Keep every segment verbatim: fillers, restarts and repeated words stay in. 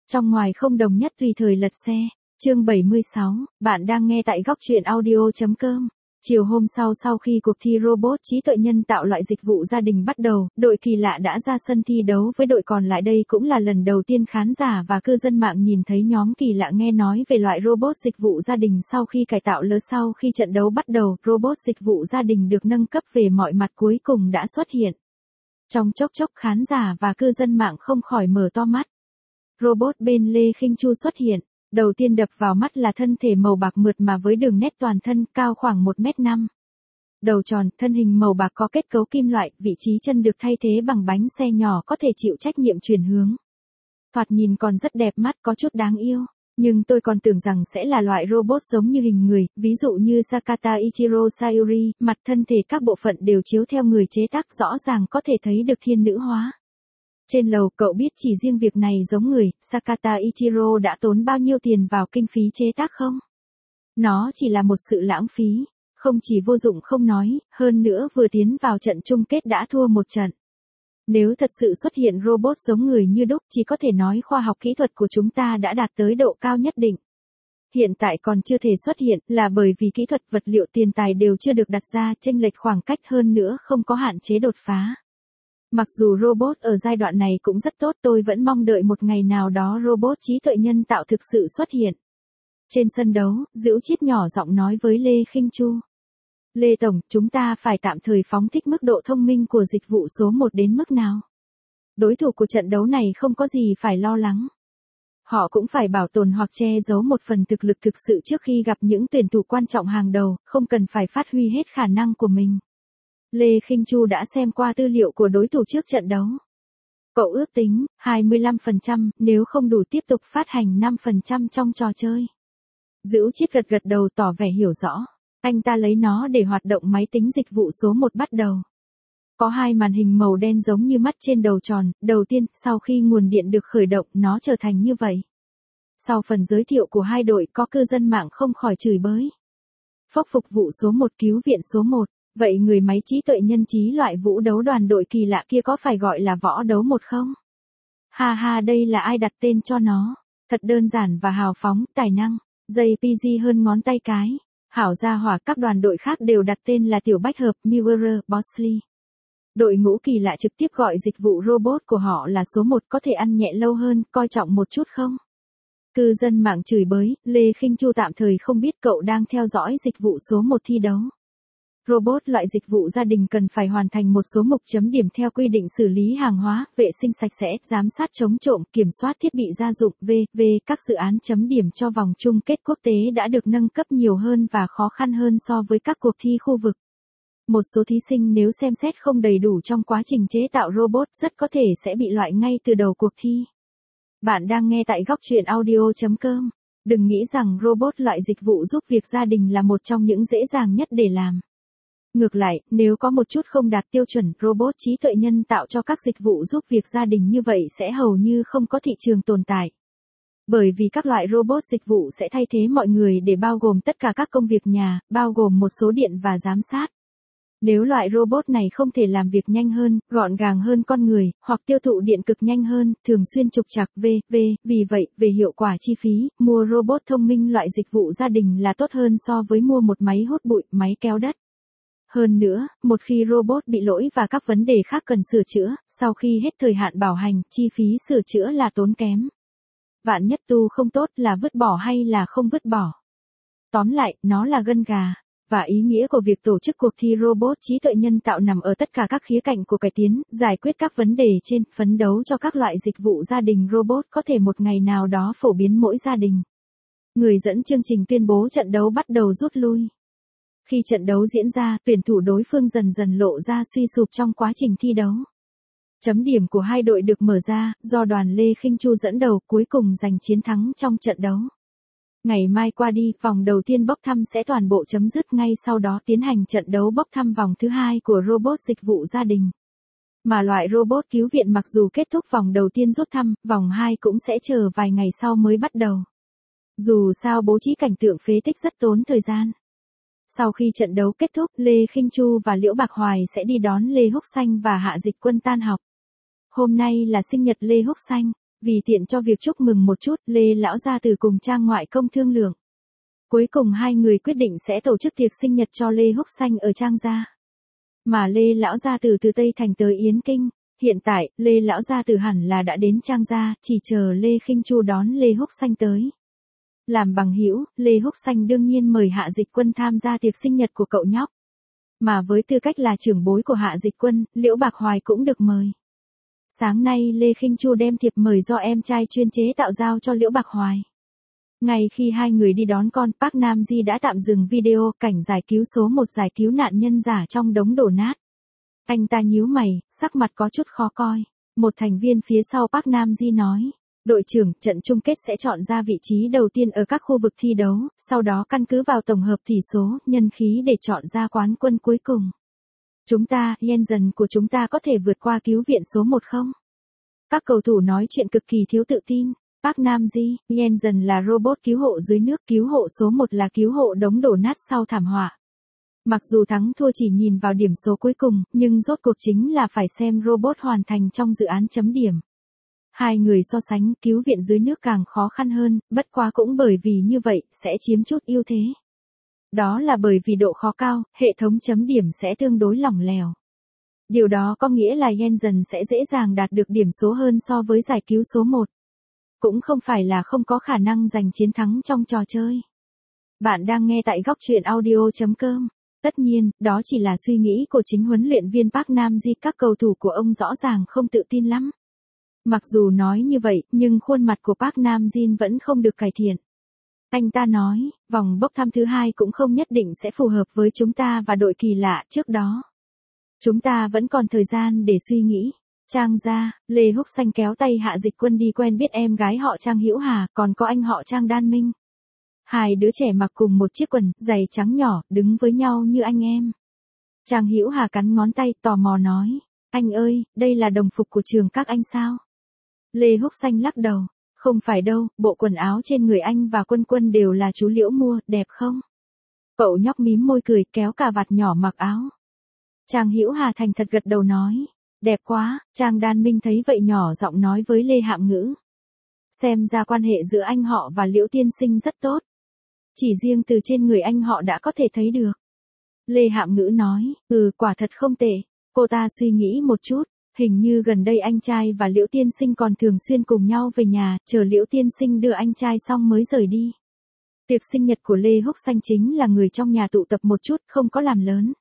Trong ngoài không đồng nhất tùy thời lật xe. Chương bảy mươi sáu, bạn đang nghe tại góc truyện audio chấm com. Chiều hôm sau sau khi cuộc thi robot trí tuệ nhân tạo loại dịch vụ gia đình bắt đầu, đội kỳ lạ đã ra sân thi đấu với đội còn lại. Đây cũng là lần đầu tiên khán giả và cư dân mạng nhìn thấy nhóm kỳ lạ nghe nói về loại robot dịch vụ gia đình sau khi cải tạo lớn. Sau khi trận đấu bắt đầu, robot dịch vụ gia đình được nâng cấp về mọi mặt cuối cùng đã xuất hiện. Trong chốc chốc khán giả và cư dân mạng không khỏi mở to mắt. Robot bên Lê Khinh Chu xuất hiện. Đầu tiên đập vào mắt là thân thể màu bạc mượt mà với đường nét toàn thân cao khoảng một mét năm. Đầu tròn, thân hình màu bạc có kết cấu kim loại, vị trí chân được thay thế bằng bánh xe nhỏ có thể chịu trách nhiệm chuyển hướng. Thoạt nhìn còn rất đẹp mắt, có chút đáng yêu. Nhưng tôi còn tưởng rằng sẽ là loại robot giống như hình người, ví dụ như Sakata Ichiro Sayuri, mặt thân thể các bộ phận đều chiếu theo người chế tác, rõ ràng có thể thấy được thiên nữ hóa. Trên lầu, cậu biết chỉ riêng việc này giống người, Sakata Ichiro đã tốn bao nhiêu tiền vào kinh phí chế tác không? Nó chỉ là một sự lãng phí, không chỉ vô dụng không nói, hơn nữa vừa tiến vào trận chung kết đã thua một trận. Nếu thật sự xuất hiện robot giống người như đúc, chỉ có thể nói khoa học kỹ thuật của chúng ta đã đạt tới độ cao nhất định. Hiện tại còn chưa thể xuất hiện là bởi vì kỹ thuật, vật liệu, tiền tài đều chưa được đặt ra, chênh lệch khoảng cách, hơn nữa không có hạn chế đột phá. Mặc dù robot ở giai đoạn này cũng rất tốt, tôi vẫn mong đợi một ngày nào đó robot trí tuệ nhân tạo thực sự xuất hiện. Trên sân đấu, Dữu Chiết nhỏ giọng nói với Lê Khinh Chu. Lê Tổng, chúng ta phải tạm thời phóng thích mức độ thông minh của dịch vụ số một đến mức nào? Đối thủ của trận đấu này không có gì phải lo lắng. Họ cũng phải bảo tồn hoặc che giấu một phần thực lực thực sự trước khi gặp những tuyển thủ quan trọng hàng đầu, không cần phải phát huy hết khả năng của mình. Lê Khinh Chu đã xem qua tư liệu của đối thủ trước trận đấu. Cậu ước tính, hai mươi lăm phần trăm, nếu không đủ tiếp tục phát hành năm phần trăm trong trò chơi. Dữu Chiết gật gật đầu tỏ vẻ hiểu rõ. Anh ta lấy nó để hoạt động máy tính dịch vụ số một bắt đầu. Có hai màn hình màu đen giống như mắt trên đầu tròn, đầu tiên, sau khi nguồn điện được khởi động, nó trở thành như vậy. Sau phần giới thiệu của hai đội, có cư dân mạng không khỏi chửi bới. Phốc phục vụ số một, cứu viện số một. Vậy người máy trí tuệ nhân trí loại vũ đấu đoàn đội kỳ lạ kia có phải gọi là võ đấu một không? Ha ha, đây là ai đặt tên cho nó? Thật đơn giản và hào phóng, tài năng, jê pê giê hơn ngón tay cái. Hảo gia hỏa, các đoàn đội khác đều đặt tên là Tiểu Bách Hợp, Mirror, Bosley. Đội ngũ kỳ lạ trực tiếp gọi dịch vụ robot của họ là số một, có thể ăn nhẹ lâu hơn, coi trọng một chút không? Cư dân mạng chửi bới, Lê Khinh Chu tạm thời không biết cậu đang theo dõi dịch vụ số một thi đấu. Robot loại dịch vụ gia đình cần phải hoàn thành một số mục chấm điểm theo quy định xử lý hàng hóa, vệ sinh sạch sẽ, giám sát chống trộm, kiểm soát thiết bị gia dụng, vân vân Các dự án chấm điểm cho vòng chung kết quốc tế đã được nâng cấp nhiều hơn và khó khăn hơn so với các cuộc thi khu vực. Một số thí sinh nếu xem xét không đầy đủ trong quá trình chế tạo robot rất có thể sẽ bị loại ngay từ đầu cuộc thi. Bạn đang nghe tại góc truyện audio chấm com. Đừng nghĩ rằng robot loại dịch vụ giúp việc gia đình là một trong những dễ dàng nhất để làm. Ngược lại, nếu có một chút không đạt tiêu chuẩn, robot trí tuệ nhân tạo cho các dịch vụ giúp việc gia đình như vậy sẽ hầu như không có thị trường tồn tại. Bởi vì các loại robot dịch vụ sẽ thay thế mọi người để bao gồm tất cả các công việc nhà, bao gồm một số điện và giám sát. Nếu loại robot này không thể làm việc nhanh hơn, gọn gàng hơn con người, hoặc tiêu thụ điện cực nhanh hơn, thường xuyên trục trặc, vân vân Vì vậy, về hiệu quả chi phí, mua robot thông minh loại dịch vụ gia đình là tốt hơn so với mua một máy hút bụi, máy kéo đất. Hơn nữa, một khi robot bị lỗi và các vấn đề khác cần sửa chữa, sau khi hết thời hạn bảo hành, chi phí sửa chữa là tốn kém. Vạn nhất tu không tốt là vứt bỏ hay là không vứt bỏ. Tóm lại, nó là gân gà. Và ý nghĩa của việc tổ chức cuộc thi robot trí tuệ nhân tạo nằm ở tất cả các khía cạnh của cải tiến, giải quyết các vấn đề trên, phấn đấu cho các loại dịch vụ gia đình robot có thể một ngày nào đó phổ biến mỗi gia đình. Người dẫn chương trình tuyên bố trận đấu bắt đầu rút lui. Khi trận đấu diễn ra, tuyển thủ đối phương dần dần lộ ra suy sụp trong quá trình thi đấu. Chấm điểm của hai đội được mở ra, do đoàn Lê Khinh Chu dẫn đầu, cuối cùng giành chiến thắng trong trận đấu. Ngày mai qua đi, vòng đầu tiên bốc thăm sẽ toàn bộ chấm dứt, ngay sau đó tiến hành trận đấu bốc thăm vòng thứ hai của robot dịch vụ gia đình. Mà loại robot cứu viện mặc dù kết thúc vòng đầu tiên rút thăm, vòng hai cũng sẽ chờ vài ngày sau mới bắt đầu. Dù sao bố trí cảnh tượng phế tích rất tốn thời gian. Sau khi trận đấu kết thúc, Lê Khinh Chu và Liễu Bạc Hoài sẽ đi đón Lê Húc Xanh và Hạ Dịch Quân tan học. Hôm nay là sinh nhật Lê Húc Xanh. Vì tiện cho việc chúc mừng một chút, Lê lão gia tử cùng Trang ngoại công thương lượng. Cuối cùng hai người quyết định sẽ tổ chức tiệc sinh nhật cho Lê Húc Xanh ở Trang gia. Mà Lê lão gia tử từ Tây Thành tới Yến Kinh, hiện tại, Lê lão gia tử hẳn là đã đến Trang gia, chỉ chờ Lê Khinh Chu đón Lê Húc Xanh tới. Làm bằng hữu, Lê Húc Xanh đương nhiên mời Hạ Dịch Quân tham gia tiệc sinh nhật của cậu nhóc. Mà với tư cách là trưởng bối của Hạ Dịch Quân, Liễu Bạc Hoài cũng được mời. Sáng nay Lê Khinh Chu đem thiệp mời do em trai chuyên chế tạo giao cho Liễu Bạc Hoài. Ngay khi hai người đi đón con, Park Nam Ji đã tạm dừng video cảnh giải cứu số một giải cứu nạn nhân giả trong đống đổ nát. Anh ta nhíu mày, sắc mặt có chút khó coi. Một thành viên phía sau Park Nam Ji nói, đội trưởng, trận chung kết sẽ chọn ra vị trí đầu tiên ở các khu vực thi đấu, sau đó căn cứ vào tổng hợp tỷ số, nhân khí để chọn ra quán quân cuối cùng. Chúng ta, Jensen của chúng ta có thể vượt qua cứu viện số một không? Các cầu thủ nói chuyện cực kỳ thiếu tự tin. Park Nam Ji, Jensen là robot cứu hộ dưới nước, cứu hộ số một là cứu hộ đống đổ nát sau thảm họa. Mặc dù thắng thua chỉ nhìn vào điểm số cuối cùng, nhưng rốt cuộc chính là phải xem robot hoàn thành trong dự án chấm điểm. Hai người so sánh, cứu viện dưới nước càng khó khăn hơn, bất quá cũng bởi vì như vậy, sẽ chiếm chút ưu thế. Đó là bởi vì độ khó cao, hệ thống chấm điểm sẽ tương đối lỏng lẻo. Điều đó có nghĩa là Jensen sẽ dễ dàng đạt được điểm số hơn so với giải cứu số một. Cũng không phải là không có khả năng giành chiến thắng trong trò chơi. Bạn đang nghe tại góc truyện audio chấm com. Tất nhiên, đó chỉ là suy nghĩ của chính huấn luyện viên Park Nam Ji, các cầu thủ của ông rõ ràng không tự tin lắm. Mặc dù nói như vậy, nhưng khuôn mặt của Park Nam Ji vẫn không được cải thiện. Anh ta nói, vòng bốc thăm thứ hai cũng không nhất định sẽ phù hợp với chúng ta và đội kỳ lạ trước đó. Chúng ta vẫn còn thời gian để suy nghĩ. Trang gia, Lê Húc Xanh kéo tay Hạ Dịch Quân đi quen biết em gái họ Trang Hữu Hà, còn có anh họ Trang Đan Minh. Hai đứa trẻ mặc cùng một chiếc quần, giày trắng nhỏ, đứng với nhau như anh em. Trang Hữu Hà cắn ngón tay, tò mò nói, anh ơi, đây là đồng phục của trường các anh sao? Lê Húc Xanh lắc đầu, không phải đâu, bộ quần áo trên người anh và Quân Quân đều là chú Liễu mua, đẹp không? Cậu nhóc mím môi cười, kéo cà vạt nhỏ mặc áo. Trang Hữu Hà thành thật gật đầu nói, đẹp quá. Trang Đan Minh thấy vậy nhỏ giọng nói với Lê Hạm Ngữ. Xem ra quan hệ giữa anh họ và Liễu tiên sinh rất tốt. Chỉ riêng từ trên người anh họ đã có thể thấy được. Lê Hạm Ngữ nói, ừ, quả thật không tệ. Cô ta suy nghĩ một chút, hình như gần đây anh trai và Liễu tiên sinh còn thường xuyên cùng nhau về nhà, chờ Liễu tiên sinh đưa anh trai xong mới rời đi. Tiệc sinh nhật của Lê Húc Xanh chính là người trong nhà tụ tập một chút, không có làm lớn.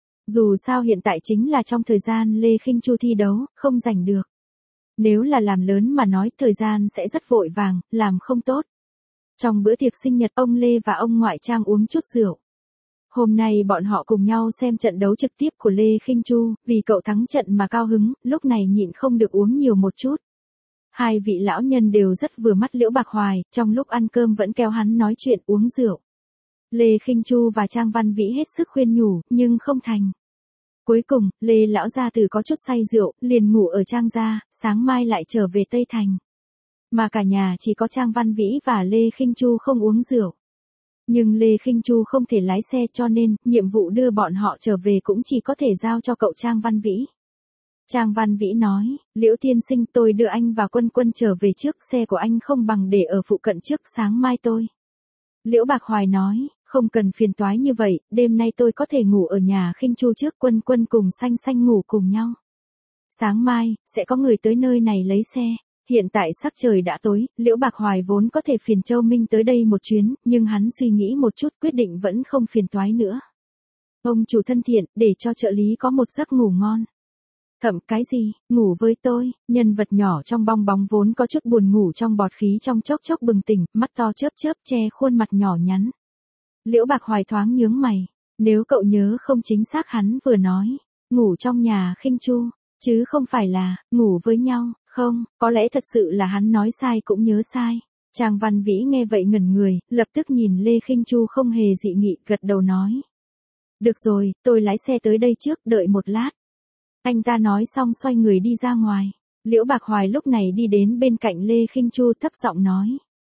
Dù sao hiện tại chính là trong thời gian Lê Khinh Chu thi đấu, không giành được. Nếu là làm lớn mà nói, thời gian sẽ rất vội vàng, làm không tốt. Trong bữa tiệc sinh nhật, ông Lê và ông ngoại Trang uống chút rượu. Hôm nay bọn họ cùng nhau xem trận đấu trực tiếp của Lê Khinh Chu, vì cậu thắng trận mà cao hứng, lúc này nhịn không được uống nhiều một chút. Hai vị lão nhân đều rất vừa mắt Liễu Bạc Hoài, trong lúc ăn cơm vẫn kéo hắn nói chuyện uống rượu. Lê Khinh Chu và Trang Văn Vĩ hết sức khuyên nhủ, nhưng không thành. Cuối cùng, Lê lão gia tử có chút say rượu, liền ngủ ở Trang gia, sáng mai lại trở về Tây Thành. Mà cả nhà chỉ có Trang Văn Vĩ và Lê Khinh Chu không uống rượu. Nhưng Lê Khinh Chu không thể lái xe cho nên, nhiệm vụ đưa bọn họ trở về cũng chỉ có thể giao cho cậu Trang Văn Vĩ. Trang Văn Vĩ nói, Liễu tiên sinh, tôi đưa anh và Quân Quân trở về trước, xe của anh không bằng để ở phụ cận trước, sáng mai tôi. Liễu Bạc Hoài nói, không cần phiền toái như vậy, đêm nay tôi có thể ngủ ở nhà Khinh Chu trước, Quân Quân cùng Xanh Xanh ngủ cùng nhau. Sáng mai, sẽ có người tới nơi này lấy xe. Hiện tại sắc trời đã tối, Liễu Bạc Hoài vốn có thể phiền Châu Minh tới đây một chuyến, nhưng hắn suy nghĩ một chút quyết định vẫn không phiền toái nữa. Ông chủ thân thiện, để cho trợ lý có một giấc ngủ ngon. Thậm cái gì, ngủ với tôi, nhân vật nhỏ trong bong bóng vốn có chút buồn ngủ trong bọt khí trong chốc chốc bừng tỉnh, mắt to chớp chớp che khuôn mặt nhỏ nhắn. Liễu Bạc Hoài thoáng nhướng mày, nếu cậu nhớ không chính xác hắn vừa nói, ngủ trong nhà Khinh Chu, chứ không phải là, ngủ với nhau, không, có lẽ thật sự là hắn nói sai cũng nhớ sai. Trang Văn Vĩ nghe vậy ngẩn người, lập tức nhìn Lê Khinh Chu không hề dị nghị, gật đầu nói. Được rồi, tôi lái xe tới đây trước, đợi một lát. Anh ta nói xong xoay người đi ra ngoài. Liễu Bạc Hoài lúc này đi đến bên cạnh Lê Khinh Chu thấp giọng nói.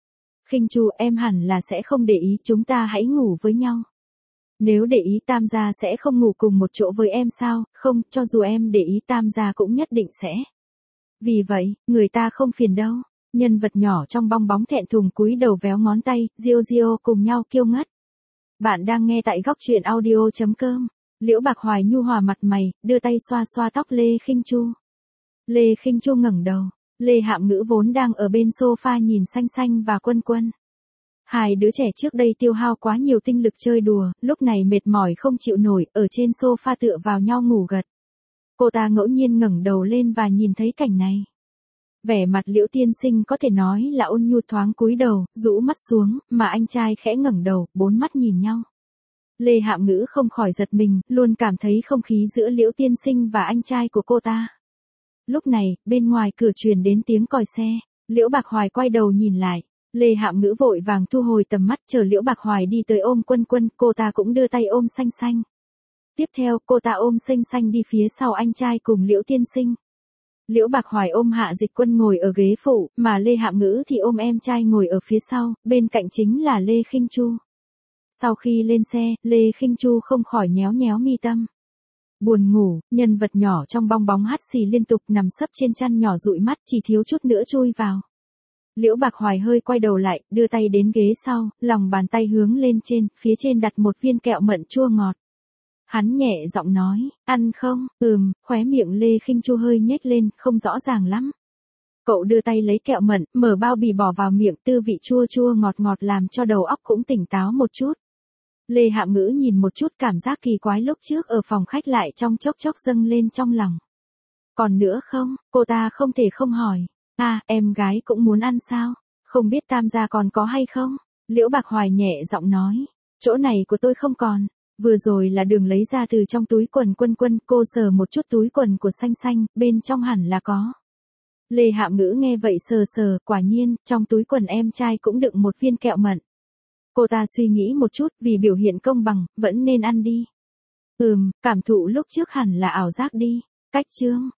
Khinh Chu, em hẳn là sẽ không để ý, chúng ta hãy ngủ với nhau. Nếu để ý Tam gia sẽ không ngủ cùng một chỗ với em sao? Không, cho dù em để ý Tam gia cũng nhất định sẽ. Vì vậy, người ta không phiền đâu. Nhân vật nhỏ trong bong bóng thẹn thùng cúi đầu véo ngón tay, Diêu Diêu cùng nhau kiêu ngất. Bạn đang nghe tại góc truyện audio.com. Liễu Bạc Hoài nhu hòa mặt mày, đưa tay xoa xoa tóc Lê Khinh Chu. Lê Khinh Chu ngẩng đầu, Lê Hạm Ngữ vốn đang ở bên sofa nhìn Xanh Xanh và Quân Quân. Hai đứa trẻ trước đây tiêu hao quá nhiều tinh lực chơi đùa, lúc này mệt mỏi không chịu nổi, ở trên sofa tựa vào nhau ngủ gật. Cô ta ngẫu nhiên ngẩng đầu lên và nhìn thấy cảnh này. Vẻ mặt Liễu tiên sinh có thể nói là ôn nhu, thoáng cúi đầu, rũ mắt xuống, mà anh trai khẽ ngẩng đầu, bốn mắt nhìn nhau. Lê Hạm Ngữ không khỏi giật mình, luôn cảm thấy không khí giữa Liễu tiên sinh và anh trai của cô ta. Lúc này, bên ngoài cửa truyền đến tiếng còi xe, Liễu Bạc Hoài quay đầu nhìn lại. Lê Hạm Ngữ vội vàng thu hồi tầm mắt, chờ Liễu Bạc Hoài đi tới ôm Quân Quân, cô ta cũng đưa tay ôm Xanh Xanh. Tiếp theo, cô ta ôm Xanh Xanh đi phía sau anh trai cùng Liễu tiên sinh. Liễu Bạc Hoài ôm Hạ Dịch Quân ngồi ở ghế phụ, mà Lê Hạm Ngữ thì ôm em trai ngồi ở phía sau, bên cạnh chính là Lê Khinh Chu. Sau khi lên xe, Lê Khinh Chu không khỏi nhéo nhéo mi tâm. Buồn ngủ, nhân vật nhỏ trong bong bóng hắt xì liên tục nằm sấp trên chăn nhỏ dụi mắt, chỉ thiếu chút nữa chui vào. Liễu Bạc Hoài hơi quay đầu lại, đưa tay đến ghế sau, lòng bàn tay hướng lên trên, phía trên đặt một viên kẹo mận chua ngọt. Hắn nhẹ giọng nói, ăn không? Ừm, khóe miệng Lê Khinh Chu hơi nhếch lên, không rõ ràng lắm. Cậu đưa tay lấy kẹo mận, mở bao bì bỏ vào miệng, tư vị chua chua ngọt ngọt làm cho đầu óc cũng tỉnh táo một chút. Lê Hạm Ngữ nhìn một chút, cảm giác kỳ quái lúc trước ở phòng khách lại trong chốc chốc dâng lên trong lòng. Còn nữa không? Cô ta không thể không hỏi. À, em gái cũng muốn ăn sao? Không biết Tam gia còn có hay không? Liễu Bạc Hoài nhẹ giọng nói. Chỗ này của tôi không còn. Vừa rồi là Đường lấy ra từ trong túi quần Quân Quân, cô sờ một chút túi quần của Xanh Xanh, bên trong hẳn là có. Lê Hạm Ngữ nghe vậy sờ sờ, quả nhiên, trong túi quần em trai cũng đựng một viên kẹo mận. Cô ta suy nghĩ một chút, vì biểu hiện công bằng, vẫn nên ăn đi. Ừm, cảm thụ lúc trước hẳn là ảo giác đi. Cách chương.